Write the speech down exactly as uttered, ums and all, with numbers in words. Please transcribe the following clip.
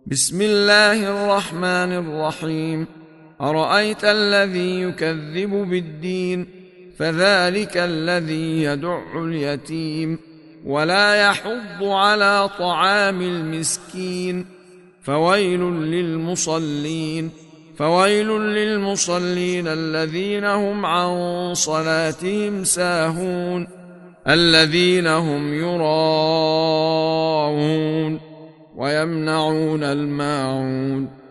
بسم الله الرحمن الرحيم. أرأيت الذي يكذب بالدين فذلك الذي يدع اليتيم ولا يحض على طعام المسكين فويل للمصلين فويل للمصلين الذين هم عن صلاتهم ساهون الذين هم يراءون ويمنعون الماعون